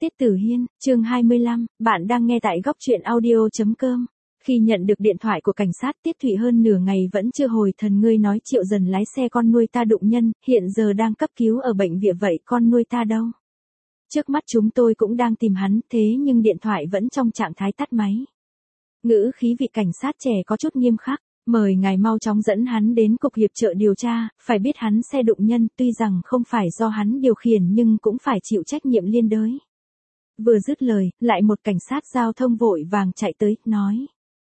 Tiết Tử Hiên, chương 25, bạn đang nghe tại góc truyện audio.com. Khi nhận được điện thoại của cảnh sát, Tiết Thụy hơn nửa ngày vẫn chưa hồi thần. Ngươi nói Triệu Dần lái xe con nuôi ta đụng nhân, hiện giờ đang cấp cứu ở bệnh viện, vậy con nuôi ta đâu? Trước mắt chúng tôi cũng đang tìm hắn, thế nhưng điện thoại vẫn trong trạng thái tắt máy. Ngữ khí vị cảnh sát trẻ có chút nghiêm khắc. Mời ngài mau chóng dẫn hắn đến cục hiệp trợ điều tra, phải biết hắn xe đụng nhân, tuy rằng không phải do hắn điều khiển nhưng cũng phải chịu trách nhiệm liên đới. Vừa dứt lời, lại một cảnh sát giao thông vội vàng chạy tới, nói.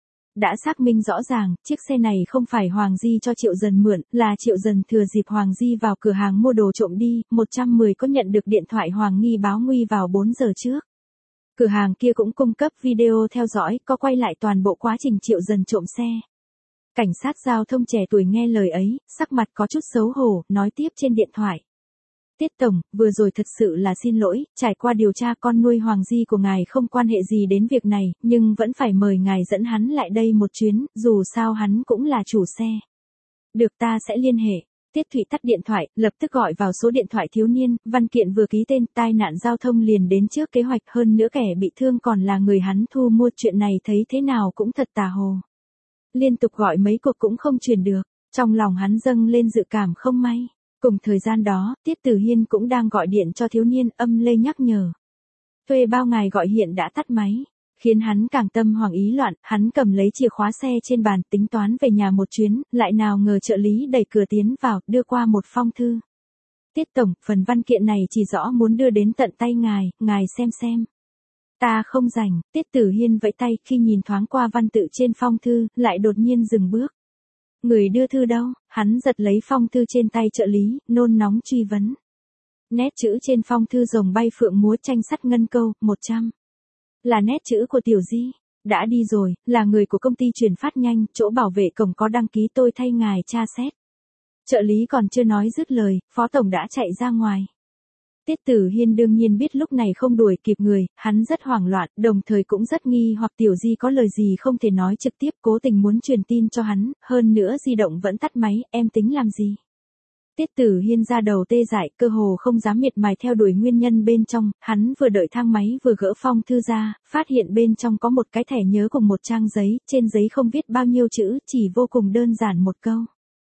Đã xác minh rõ ràng, chiếc xe này không phải Hoàng Di cho Triệu Dần mượn, là Triệu Dần thừa dịp Hoàng Di vào cửa hàng mua đồ trộm đi. 110 có nhận được điện thoại Hoàng nghi báo nguy vào 4 giờ trước. Cửa hàng kia cũng cung cấp video theo dõi, có quay lại toàn bộ quá trình Triệu Dần trộm xe. Cảnh sát giao thông trẻ tuổi nghe lời ấy, sắc mặt có chút xấu hổ, nói tiếp trên điện thoại. Tiết Tổng, vừa rồi thật sự là xin lỗi, trải qua điều tra con nuôi Hoàng Di của ngài không quan hệ gì đến việc này, nhưng vẫn phải mời ngài dẫn hắn lại đây một chuyến, dù sao hắn cũng là chủ xe. Được, ta sẽ liên hệ. Tiết Thụy tắt điện thoại, lập tức gọi vào số điện thoại thiếu niên, văn kiện vừa ký tên, tai nạn giao thông liền đến trước kế hoạch, hơn nữa kẻ bị thương còn là người hắn thu mua, chuyện này thấy thế nào cũng thật tà hồ. Liên tục gọi mấy cuộc cũng không truyền được, trong lòng hắn dâng lên dự cảm không may. Cùng thời gian đó, Tiết Tử Hiên cũng đang gọi điện cho thiếu niên, âm lây nhắc nhở. Thuê bao ngài gọi hiện đã tắt máy, khiến hắn càng tâm hoảng ý loạn. Hắn cầm lấy chìa khóa xe trên bàn tính toán về nhà một chuyến, lại nào ngờ trợ lý đẩy cửa tiến vào, đưa qua một phong thư. Tiết Tổng, phần văn kiện này chỉ rõ muốn đưa đến tận tay ngài xem. Ta không rảnh. Tiết Tử Hiên vẫy tay, khi nhìn thoáng qua văn tự trên phong thư, lại đột nhiên dừng bước. Người đưa thư đâu? Hắn giật lấy phong thư trên tay trợ lý, nôn nóng truy vấn. Nét chữ trên phong thư rồng bay phượng múa, tranh sắt ngân câu, 100. Là nét chữ của Tiểu Di. Đã đi rồi, là người của công ty chuyển phát nhanh, chỗ bảo vệ cổng có đăng ký, tôi thay ngài tra xét. Trợ lý còn chưa nói dứt lời, Phó Tổng đã chạy ra ngoài. Tiết Tử Hiên đương nhiên biết lúc này không đuổi kịp người, hắn rất hoảng loạn, đồng thời cũng rất nghi hoặc Tiểu Di có lời gì không thể nói trực tiếp, cố tình muốn truyền tin cho hắn, hơn nữa di động vẫn tắt máy, em tính làm gì? Tiết Tử Hiên ra đầu tê dại, cơ hồ không dám miệt mài theo đuổi nguyên nhân bên trong, hắn vừa đợi thang máy vừa gỡ phong thư ra, phát hiện bên trong có một cái thẻ nhớ cùng một trang giấy, trên giấy không viết bao nhiêu chữ, chỉ vô cùng đơn giản một câu.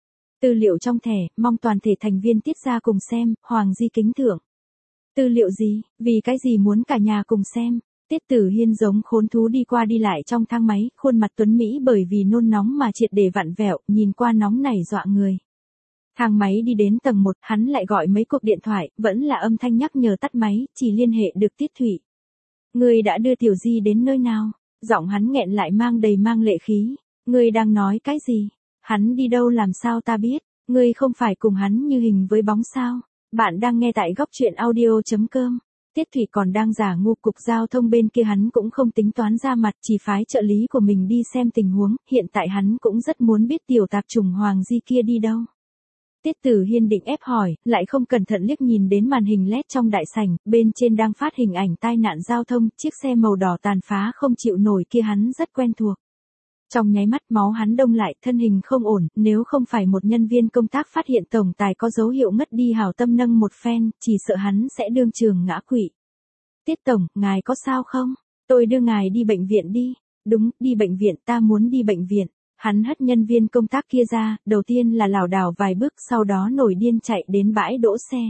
Tư liệu trong thẻ, mong toàn thể thành viên Tiết gia cùng xem, Hoàng Di kính thưởng. Tư liệu gì, vì cái gì muốn cả nhà cùng xem? Tiết Tử Hiên giống khốn thú đi qua đi lại trong thang máy, khuôn mặt tuấn Mỹ bởi vì nôn nóng mà triệt để vặn vẹo, nhìn qua nóng nảy dọa người. Thang máy đi đến tầng 1, hắn lại gọi mấy cuộc điện thoại, vẫn là âm thanh nhắc nhở tắt máy, chỉ liên hệ được Tiết Thụy. Người đã đưa Tiểu Di đến nơi nào? Giọng hắn nghẹn lại mang lệ khí. Người đang nói cái gì? Hắn đi đâu làm sao ta biết? Người không phải cùng hắn như hình với bóng sao? Bạn đang nghe tại góc truyện audio.com. Tiết Thụy còn đang giả ngu, cục giao thông bên kia hắn cũng không tính toán ra mặt, chỉ phái trợ lý của mình đi xem tình huống, hiện tại hắn cũng rất muốn biết tiểu tạp chủng Hoàng Di kia đi đâu. Tiết Tử Hiên định ép hỏi, lại không cẩn thận liếc nhìn đến màn hình LED trong đại sảnh, bên trên đang phát hình ảnh tai nạn giao thông, chiếc xe màu đỏ tàn phá không chịu nổi kia hắn rất quen thuộc. Trong nháy mắt máu hắn đông lại, thân hình không ổn, nếu không phải một nhân viên công tác phát hiện tổng tài có dấu hiệu ngất đi hảo tâm nâng một phen, chỉ sợ hắn sẽ đương trường ngã quỵ. Tiết Tổng, ngài có sao không? Tôi đưa ngài đi bệnh viện đi. Đúng, đi bệnh viện, ta muốn đi bệnh viện. Hắn hất nhân viên công tác kia ra, đầu tiên là lảo đảo vài bước, sau đó nổi điên chạy đến bãi đỗ xe.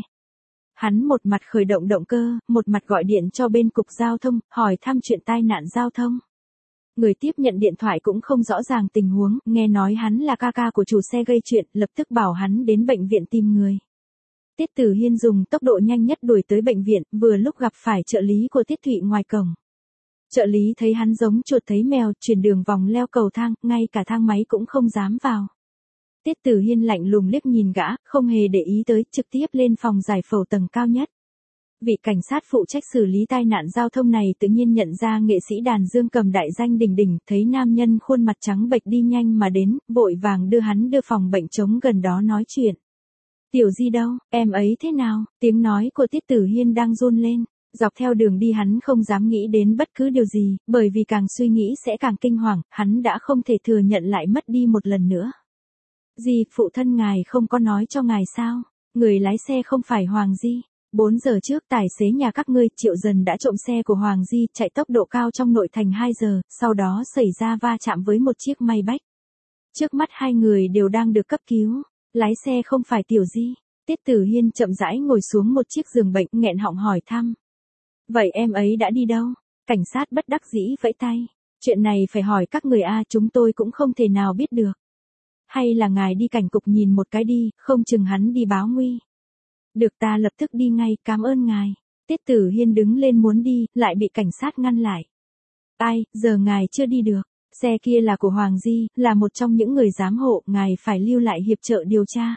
Hắn một mặt khởi động động cơ, một mặt gọi điện cho bên cục giao thông, hỏi thăm chuyện tai nạn giao thông. Người tiếp nhận điện thoại cũng không rõ ràng tình huống, nghe nói hắn là ca ca của chủ xe gây chuyện, lập tức bảo hắn đến bệnh viện tìm người. Tiết Tử Hiên dùng tốc độ nhanh nhất đuổi tới bệnh viện, vừa lúc gặp phải trợ lý của Tiết Thụy ngoài cổng. Trợ lý thấy hắn giống chuột thấy mèo, chuyển đường vòng leo cầu thang, ngay cả thang máy cũng không dám vào. Tiết Tử Hiên lạnh lùng liếc nhìn gã, không hề để ý tới, trực tiếp lên phòng giải phẫu tầng cao nhất. Vị cảnh sát phụ trách xử lý tai nạn giao thông này tự nhiên nhận ra nghệ sĩ đàn dương cầm đại danh đỉnh đỉnh, thấy nam nhân khuôn mặt trắng bệch đi nhanh mà đến, vội vàng đưa hắn đưa phòng bệnh trống gần đó nói chuyện. Tiểu Di đâu, em ấy thế nào? Tiếng nói của Tiết Tử Hiên đang run lên. Dọc theo đường đi hắn không dám nghĩ đến bất cứ điều gì, bởi vì càng suy nghĩ sẽ càng kinh hoàng, hắn đã không thể thừa nhận lại mất đi một lần nữa. Di, phụ thân ngài không có nói cho ngài sao? Người lái xe không phải Hoàng Di. 4 giờ trước tài xế nhà các ngươi Triệu Dần đã trộm xe của Hoàng Di chạy tốc độ cao trong nội thành 2 giờ, sau đó xảy ra va chạm với một chiếc Maybach. Trước mắt hai người đều đang được cấp cứu, lái xe không phải Tiểu Di. Tiết Tử Hiên chậm rãi ngồi xuống một chiếc giường bệnh nghẹn họng hỏi thăm. Vậy em ấy đã đi đâu? Cảnh sát bất đắc dĩ vẫy tay. Chuyện này phải hỏi các người chúng tôi cũng không thể nào biết được. Hay là ngài đi cảnh cục nhìn một cái đi, không chừng hắn đi báo nguy. Được ta lập tức đi ngay, cảm ơn ngài. Tiết Tử Hiên đứng lên muốn đi, lại bị cảnh sát ngăn lại. Ai, giờ ngài chưa đi được. Xe kia là của Hoàng Di, là một trong những người giám hộ, ngài phải lưu lại hiệp trợ điều tra.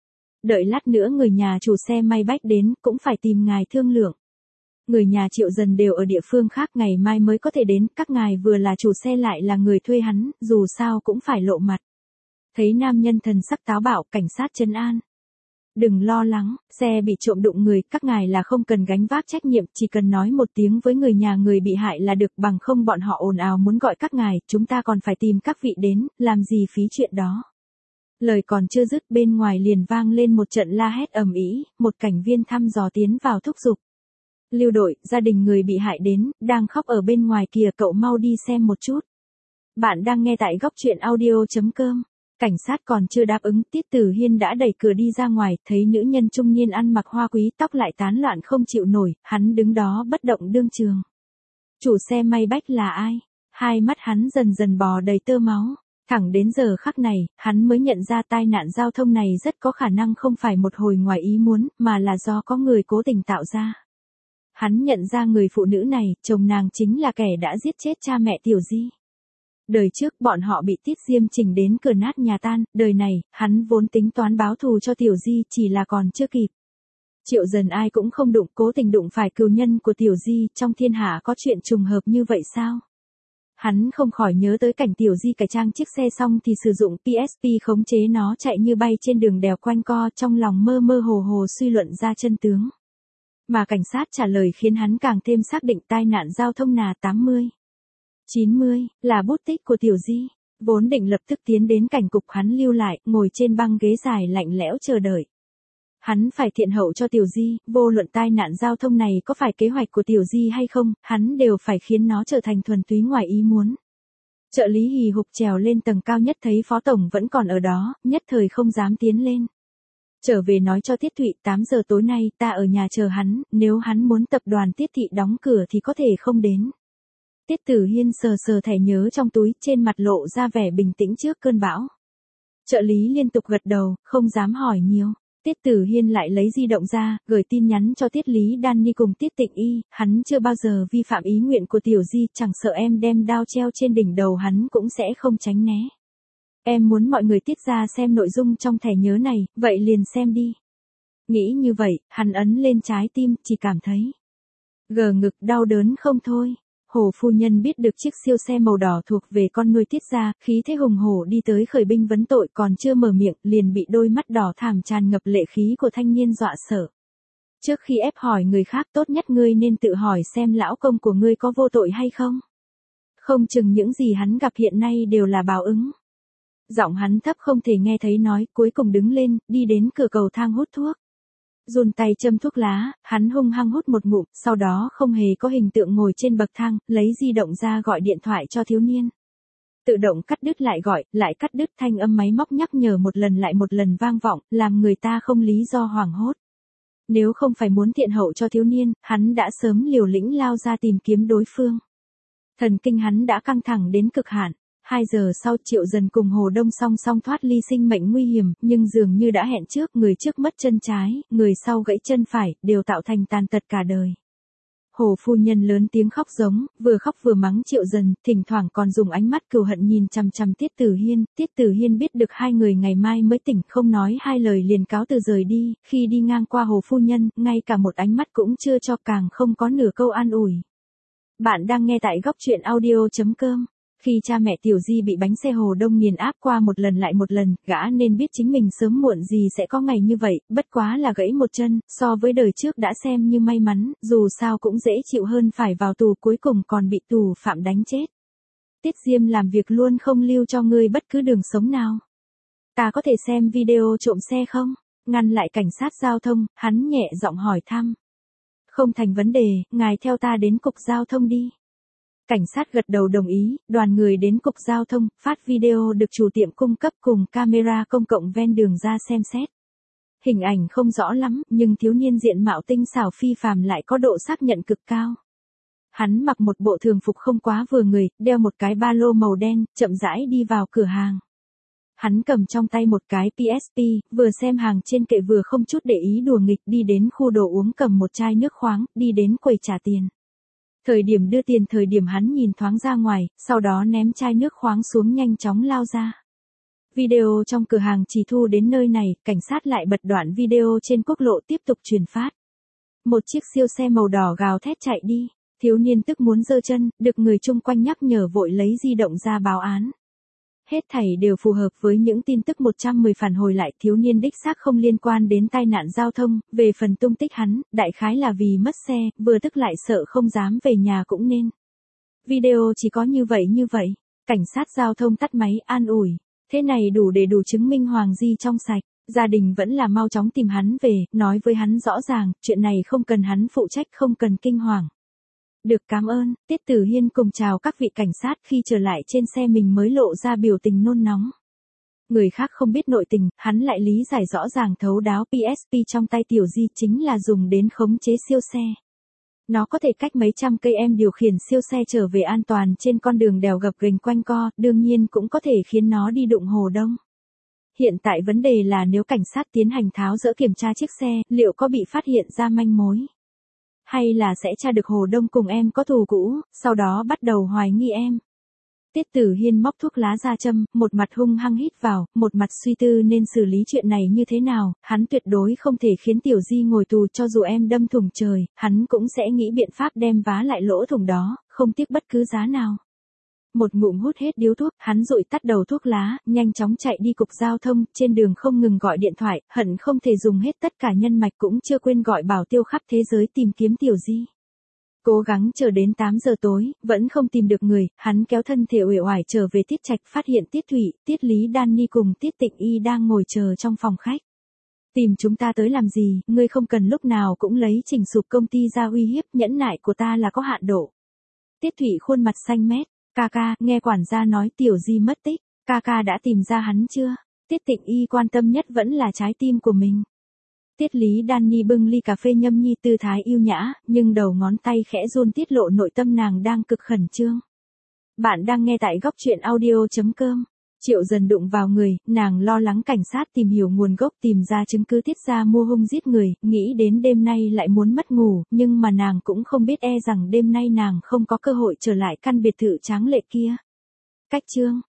Đợi lát nữa người nhà chủ xe Maybach đến, cũng phải tìm ngài thương lượng. Người nhà Triệu Dần đều ở địa phương khác, ngày mai mới có thể đến, các ngài vừa là chủ xe lại là người thuê hắn, dù sao cũng phải lộ mặt. Thấy nam nhân thần sắc táo bạo, cảnh sát trấn an. Đừng lo lắng, xe bị trộm đụng người, các ngài là không cần gánh vác trách nhiệm, chỉ cần nói một tiếng với người nhà người bị hại là được, bằng không bọn họ ồn ào muốn gọi các ngài, chúng ta còn phải tìm các vị đến, làm gì phí chuyện đó. Lời còn chưa dứt bên ngoài liền vang lên một trận la hét ầm ĩ, một cảnh viên thăm dò tiến vào thúc giục. Lưu đội, gia đình người bị hại đến, đang khóc ở bên ngoài kìa, cậu mau đi xem một chút. Bạn đang nghe tại góc truyện audio.com. Cảnh sát còn chưa đáp ứng, Tiết Tử Hiên đã đẩy cửa đi ra ngoài, thấy nữ nhân trung niên ăn mặc hoa quý, tóc lại tán loạn không chịu nổi, hắn đứng đó bất động đương trường. Chủ xe Maybach là ai? Hai mắt hắn dần dần bò đầy tơ máu. Thẳng đến giờ khắc này, hắn mới nhận ra tai nạn giao thông này rất có khả năng không phải một hồi ngoài ý muốn, mà là do có người cố tình tạo ra. Hắn nhận ra người phụ nữ này, chồng nàng chính là kẻ đã giết chết cha mẹ Tiểu Di. Đời trước bọn họ bị Tiết Diêm chỉnh đến cửa nát nhà tan, đời này, hắn vốn tính toán báo thù cho Tiểu Di, chỉ là còn chưa kịp. Triệu Dần ai cũng không đụng, cố tình đụng phải cừu nhân của Tiểu Di, trong thiên hạ có chuyện trùng hợp như vậy sao? Hắn không khỏi nhớ tới cảnh Tiểu Di cải trang chiếc xe xong thì sử dụng PSP khống chế nó chạy như bay trên đường đèo quanh co, trong lòng mơ mơ hồ hồ suy luận ra chân tướng. Mà cảnh sát trả lời khiến hắn càng thêm xác định tai nạn giao thông nà 80-90 là bút tích của Tiểu Di. Vốn định lập tức tiến đến cảnh cục, hắn lưu lại, ngồi trên băng ghế dài lạnh lẽo chờ đợi. Hắn phải thiện hậu cho Tiểu Di, vô luận tai nạn giao thông này có phải kế hoạch của Tiểu Di hay không, hắn đều phải khiến nó trở thành thuần túy ngoài ý muốn. Trợ lý hì hục trèo lên tầng cao nhất thấy Phó Tổng vẫn còn ở đó, nhất thời không dám tiến lên. Trở về nói cho Tiết Thụy 8 giờ tối nay ta ở nhà chờ hắn, nếu hắn muốn tập đoàn Tiết Thị đóng cửa thì có thể không đến. Tiết Tử Hiên sờ sờ thẻ nhớ trong túi, trên mặt lộ ra vẻ bình tĩnh trước cơn bão. Trợ lý liên tục gật đầu, không dám hỏi nhiều. Tiết Tử Hiên lại lấy di động ra, gửi tin nhắn cho Tiết Lý Danny cùng Tiết Tịnh Y, hắn chưa bao giờ vi phạm ý nguyện của Tiểu Di, chẳng sợ em đem đao treo trên đỉnh đầu hắn cũng sẽ không tránh né. Em muốn mọi người tiết ra xem nội dung trong thẻ nhớ này, vậy liền xem đi. Nghĩ như vậy, hắn ấn lên trái tim, chỉ cảm thấy gờ ngực đau đớn không thôi. Hồ phu nhân biết được chiếc siêu xe màu đỏ thuộc về con nuôi Tiết gia, khí thế hùng hổ đi tới khởi binh vấn tội, còn chưa mở miệng, liền bị đôi mắt đỏ thẳm tràn ngập lệ khí của thanh niên dọa sợ. Trước khi ép hỏi người khác, tốt nhất ngươi nên tự hỏi xem lão công của ngươi có vô tội hay không. Không chừng những gì hắn gặp hiện nay đều là báo ứng. Giọng hắn thấp không thể nghe thấy nói, cuối cùng đứng lên, đi đến cửa cầu thang hút thuốc. Run tay châm thuốc lá, hắn hung hăng hút một ngụm, sau đó không hề có hình tượng ngồi trên bậc thang, lấy di động ra gọi điện thoại cho thiếu niên. Tự động cắt đứt lại gọi, lại cắt đứt, thanh âm máy móc nhắc nhở một lần lại một lần vang vọng, làm người ta không lý do hoảng hốt. Nếu không phải muốn thiện hậu cho thiếu niên, hắn đã sớm liều lĩnh lao ra tìm kiếm đối phương. Thần kinh hắn đã căng thẳng đến cực hạn. 2 giờ sau Triệu Dần cùng Hồ Đông song song thoát ly sinh mệnh nguy hiểm, nhưng dường như đã hẹn trước, người trước mất chân trái, người sau gãy chân phải, đều tạo thành tàn tật cả đời. Hồ phu nhân lớn tiếng khóc giống, vừa khóc vừa mắng Triệu Dần, thỉnh thoảng còn dùng ánh mắt cừu hận nhìn chằm chằm Tiết Tử Hiên. Tiết Tử Hiên biết được hai người ngày mai mới tỉnh, không nói hai lời liền cáo từ rời đi, khi đi ngang qua Hồ phu nhân, ngay cả một ánh mắt cũng chưa cho, càng không có nửa câu an ủi. Bạn đang nghe tại góc truyện audio.com. Khi cha mẹ Tiểu Di bị bánh xe Hồ Đông nghiền áp qua một lần lại một lần, gã nên biết chính mình sớm muộn gì sẽ có ngày như vậy, bất quá là gãy một chân, so với đời trước đã xem như may mắn, dù sao cũng dễ chịu hơn phải vào tù, cuối cùng còn bị tù phạm đánh chết. Tiết Diêm làm việc luôn không lưu cho ngươi bất cứ đường sống nào. Ta có thể xem video trộm xe không? Ngăn lại cảnh sát giao thông, hắn nhẹ giọng hỏi thăm. Không thành vấn đề, ngài theo ta đến cục giao thông đi. Cảnh sát gật đầu đồng ý, đoàn người đến cục giao thông, phát video được chủ tiệm cung cấp cùng camera công cộng ven đường ra xem xét. Hình ảnh không rõ lắm, nhưng thiếu niên diện mạo tinh xảo phi phàm lại có độ xác nhận cực cao. Hắn mặc một bộ thường phục không quá vừa người, đeo một cái ba lô màu đen, chậm rãi đi vào cửa hàng. Hắn cầm trong tay một cái PSP, vừa xem hàng trên kệ vừa không chút để ý đùa nghịch đi đến khu đồ uống cầm một chai nước khoáng, đi đến quầy trả tiền. Thời điểm đưa tiền thời điểm hắn nhìn thoáng ra ngoài, sau đó ném chai nước khoáng xuống nhanh chóng lao ra. Video trong cửa hàng chỉ thu đến nơi này, cảnh sát lại bật đoạn video trên quốc lộ tiếp tục truyền phát. Một chiếc siêu xe màu đỏ gào thét chạy đi, thiếu niên tức muốn giơ chân, được người chung quanh nhắc nhở vội lấy di động ra báo án. Hết thảy đều phù hợp với những tin tức 110 phản hồi lại thiếu niên đích xác không liên quan đến tai nạn giao thông, về phần tung tích hắn, đại khái là vì mất xe, vừa tức lại sợ không dám về nhà cũng nên. Video chỉ có như vậy, cảnh sát giao thông tắt máy an ủi, thế này đủ chứng minh Hoàng Di trong sạch, gia đình vẫn là mau chóng tìm hắn về, nói với hắn rõ ràng, chuyện này không cần hắn phụ trách không cần kinh hoàng. Được cảm ơn, Tiết Tử Hiên cùng chào các vị cảnh sát khi trở lại trên xe mình mới lộ ra biểu tình nôn nóng. Người khác không biết nội tình, hắn lại lý giải rõ ràng thấu đáo PSP trong tay Tiểu Di chính là dùng đến khống chế siêu xe. Nó có thể cách mấy trăm cây em điều khiển siêu xe trở về an toàn trên con đường đèo gập ghềnh quanh co, đương nhiên cũng có thể khiến nó đi đụng hồ đông. Hiện tại vấn đề là nếu cảnh sát tiến hành tháo dỡ kiểm tra chiếc xe, liệu có bị phát hiện ra manh mối? Hay là sẽ tra được Hồ Đông cùng em có thù cũ, sau đó bắt đầu hoài nghi em. Tiết Tử Hiên móc thuốc lá ra châm, một mặt hung hăng hít vào, một mặt suy tư nên xử lý chuyện này như thế nào, hắn tuyệt đối không thể khiến Tiểu Di ngồi tù cho dù em đâm thủng trời, hắn cũng sẽ nghĩ biện pháp đem vá lại lỗ thủng đó, không tiếc bất cứ giá nào. Một ngụm hút hết điếu thuốc, hắn dụi tắt đầu thuốc lá, nhanh chóng chạy đi cục giao thông, trên đường không ngừng gọi điện thoại, hận không thể dùng hết tất cả nhân mạch cũng chưa quên gọi bảo tiêu khắp thế giới tìm kiếm Tiểu Di. Cố gắng chờ đến 8 giờ tối, vẫn không tìm được người, hắn kéo thân thể uể oải trở về Tiết Trạch phát hiện Tiết Thụy, Tiết Lý Danny cùng Tiết Tịnh Y đang ngồi chờ trong phòng khách. Tìm chúng ta tới làm gì, ngươi không cần lúc nào cũng lấy chỉnh sụp công ty ra uy hiếp, nhẫn nại của ta là có hạn độ. Tiết Thụy khuôn mặt xanh mét. Ca, nghe quản gia nói Tiểu Di mất tích, ca đã tìm ra hắn chưa? Tiết Tịnh Y quan tâm nhất vẫn là trái tim của mình. Tiết Lý Danny bưng ly cà phê nhâm nhi tư thái yêu nhã, nhưng đầu ngón tay khẽ run tiết lộ nội tâm nàng đang cực khẩn trương. Bạn đang nghe tại góc truyện audio.com. Triệu Dần đụng vào người, nàng lo lắng cảnh sát tìm hiểu nguồn gốc tìm ra chứng cứ Tiết gia mua hung giết người, nghĩ đến đêm nay lại muốn mất ngủ, nhưng mà nàng cũng không biết rằng đêm nay nàng không có cơ hội trở lại căn biệt thự tráng lệ kia. Cách chương